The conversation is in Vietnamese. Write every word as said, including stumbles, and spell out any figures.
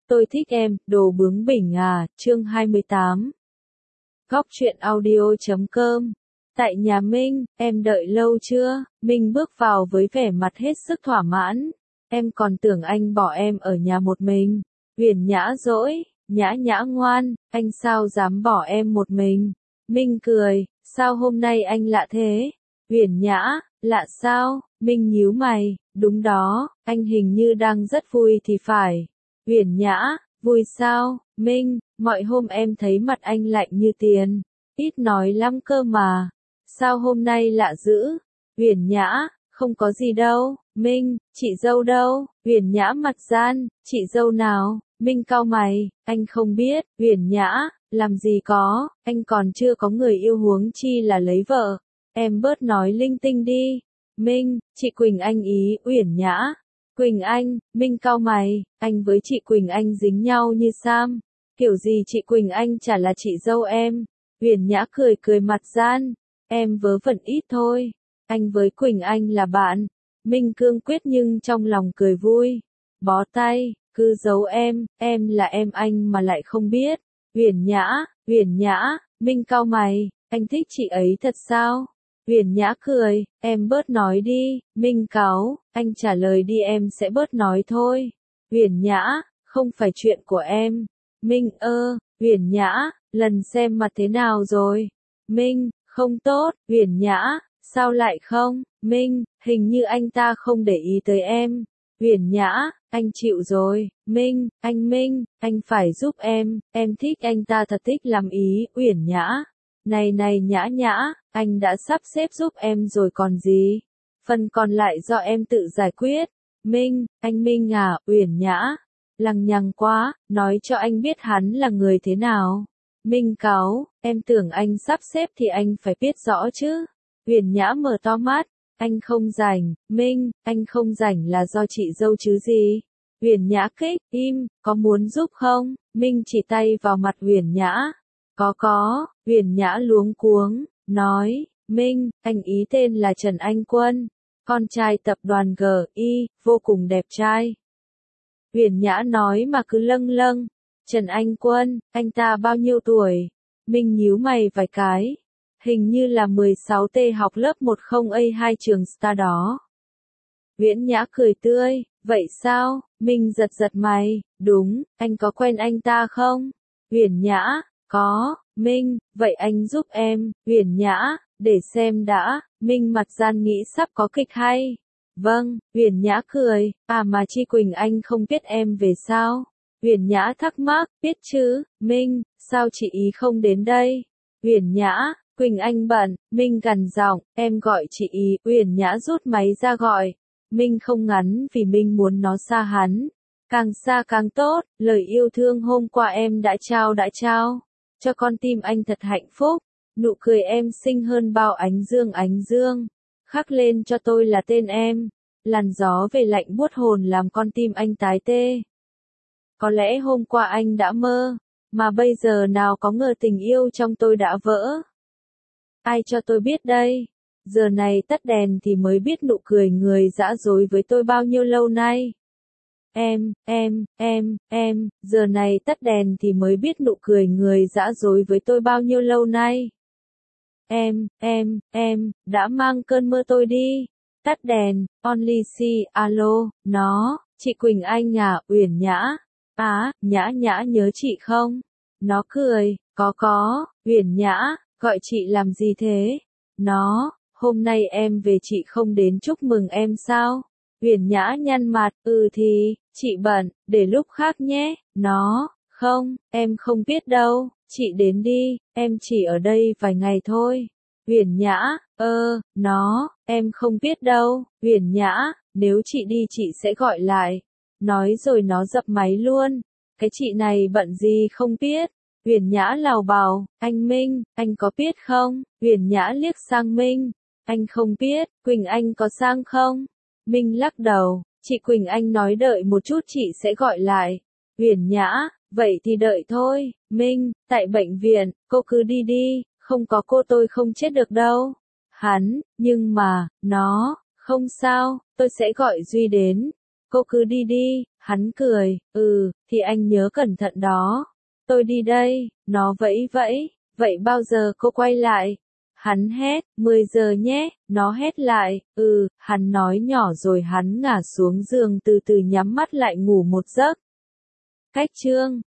Tôi thích em, đồ bướng bỉnh à, chương hai mươi tám. Góc truyện audio chấm com. Tại nhà Minh, em đợi lâu chưa? Minh bước vào với vẻ mặt hết sức thỏa mãn. Em còn tưởng anh bỏ em ở nhà một mình. Huyền Nhã dỗi, Nhã Nhã ngoan, anh sao dám bỏ em một mình? Minh cười, sao hôm nay anh lạ thế? Huyền Nhã, lạ sao? Minh nhíu mày, đúng đó, anh hình như đang rất vui thì phải. Huyền Nhã, vui sao? Minh, mọi hôm em thấy mặt anh lạnh như tiền, ít nói lắm cơ mà. Sao hôm nay lạ dữ? Huyền Nhã, không có gì đâu. Minh, chị dâu đâu? Huyền Nhã mặt gian, chị dâu nào? Minh cau mày, anh không biết. Huyền Nhã, làm gì có, anh còn chưa có người yêu huống chi là lấy vợ. Em bớt nói linh tinh đi. Minh, chị Quỳnh Anh ý. Uyển Nhã, Quỳnh Anh. Minh cau mày, anh với chị Quỳnh Anh dính nhau như Sam. Kiểu gì chị Quỳnh Anh chả là chị dâu em. Uyển Nhã cười cười mặt gian, em vớ vẩn ít thôi. Anh với Quỳnh Anh là bạn. Minh cương quyết nhưng trong lòng cười vui. Bó tay, cứ giấu em, em là em anh mà lại không biết. Uyển Nhã, Uyển Nhã. Minh cau mày, anh thích chị ấy thật sao? Uyển Nhã cười, em bớt nói đi. Minh cáu, anh trả lời đi em sẽ bớt nói thôi. Uyển Nhã, không phải chuyện của em. Minh ơ, Uyển Nhã, lần xem mặt thế nào rồi? Minh, không tốt. Uyển Nhã, sao lại không? Minh, hình như anh ta không để ý tới em. Uyển Nhã, anh chịu rồi. Minh, anh Minh, anh phải giúp em, em thích anh ta thật thích lắm ý. Uyển Nhã, này này Nhã Nhã, anh đã sắp xếp giúp em rồi còn gì. Phần còn lại do em tự giải quyết. Minh, anh Minh à? Uyển Nhã, lằng nhằng quá, nói cho anh biết hắn là người thế nào. Minh cáu, em tưởng anh sắp xếp thì anh phải biết rõ chứ. Uyển Nhã mở to mắt, anh không rảnh. Minh, anh không rảnh là do chị dâu chứ gì. Uyển Nhã kích, im, có muốn giúp không? Minh chỉ tay vào mặt Uyển Nhã. Có có. Uyển Nhã luống cuống, nói, Minh, anh ý tên là Trần Anh Quân, con trai tập đoàn giê i, vô cùng đẹp trai. Uyển Nhã nói mà cứ lâng lâng. Trần Anh Quân, anh ta bao nhiêu tuổi? Minh nhíu mày vài cái. Hình như là mười sáu T, học lớp một không A hai trường Star đó. Uyển Nhã cười tươi, vậy sao? Minh giật giật mày, đúng, anh có quen anh ta không? Uyển Nhã, có. Minh, vậy anh giúp em. Uyển Nhã, để xem đã. Minh mặt gian nghĩ sắp có kịch hay. Vâng. Uyển Nhã cười, à mà chi Quỳnh Anh không biết em về sao? Uyển Nhã thắc mắc, biết chứ. Minh, sao chị ý không đến đây? Uyển Nhã, Quỳnh Anh bận. Minh gằn giọng, em gọi chị ý. Uyển Nhã rút máy ra gọi. Minh không ngắn vì Minh muốn nó xa hắn. Càng xa càng tốt, lời yêu thương hôm qua em đã trao đã trao. Cho con tim anh thật hạnh phúc. Nụ cười em xinh hơn bao ánh dương ánh dương. Khắc lên cho tôi là tên em. Làn gió về lạnh buốt hồn làm con tim anh tái tê. Có lẽ hôm qua anh đã mơ, mà bây giờ nào có ngờ tình yêu trong tôi đã vỡ. Ai cho tôi biết đây? Giờ này tắt đèn thì mới biết nụ cười người dã dối với tôi bao nhiêu lâu nay. Em, em, em, em, giờ này tắt đèn thì mới biết nụ cười người dã dối với tôi bao nhiêu lâu nay. Em, em, em, đã mang cơn mơ tôi đi. Tắt đèn, only see, alo, nó, chị Quỳnh Anh à? Uyển Nhã, á, Nhã Nhã nhớ chị không? Nó cười, có có. Uyển Nhã, gọi chị làm gì thế? Nó, hôm nay em về chị không đến chúc mừng em sao? Uyển Nhã nhăn mặt, ừ thì, chị bận, để lúc khác nhé. Nó, không, em không biết đâu, chị đến đi, em chỉ ở đây vài ngày thôi. Uyển Nhã, ơ, nó, em không biết đâu. Uyển Nhã, nếu chị đi chị sẽ gọi lại. Nói rồi nó dập máy luôn. Cái chị này bận gì không biết. Uyển Nhã lào bào, anh Minh, anh có biết không? Uyển Nhã liếc sang Minh, anh không biết. Quỳnh Anh có sang không? Minh lắc đầu, chị Quỳnh Anh nói đợi một chút chị sẽ gọi lại. Uyển Nhã, vậy thì đợi thôi. Minh, tại bệnh viện, cô cứ đi đi, không có cô tôi không chết được đâu. Hắn, nhưng mà, nó, không sao, tôi sẽ gọi Duy đến. Cô cứ đi đi, Hắn cười, ừ, thì anh nhớ cẩn thận đó. Tôi đi đây, nó vẫy vẫy, vậy bao giờ cô quay lại? Hắn hét, mười giờ nhé, nó hét lại, ừ, hắn nói nhỏ rồi hắn ngả xuống giường từ từ nhắm mắt lại ngủ một giấc. Cách chương